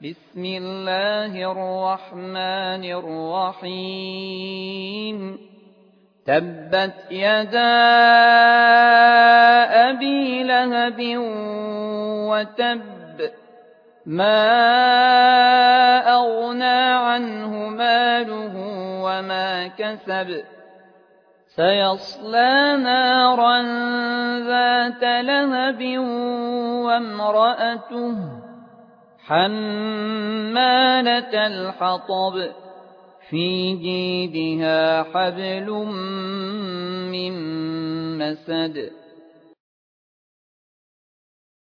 بسم الله الرحمن الرحيم تبت يدا أبي لهب وتب ما أغنى عنه ماله وما كسب سيصلى نارا ذات لهب وامرأته حمالة الحطب في جيدها حبل من مسد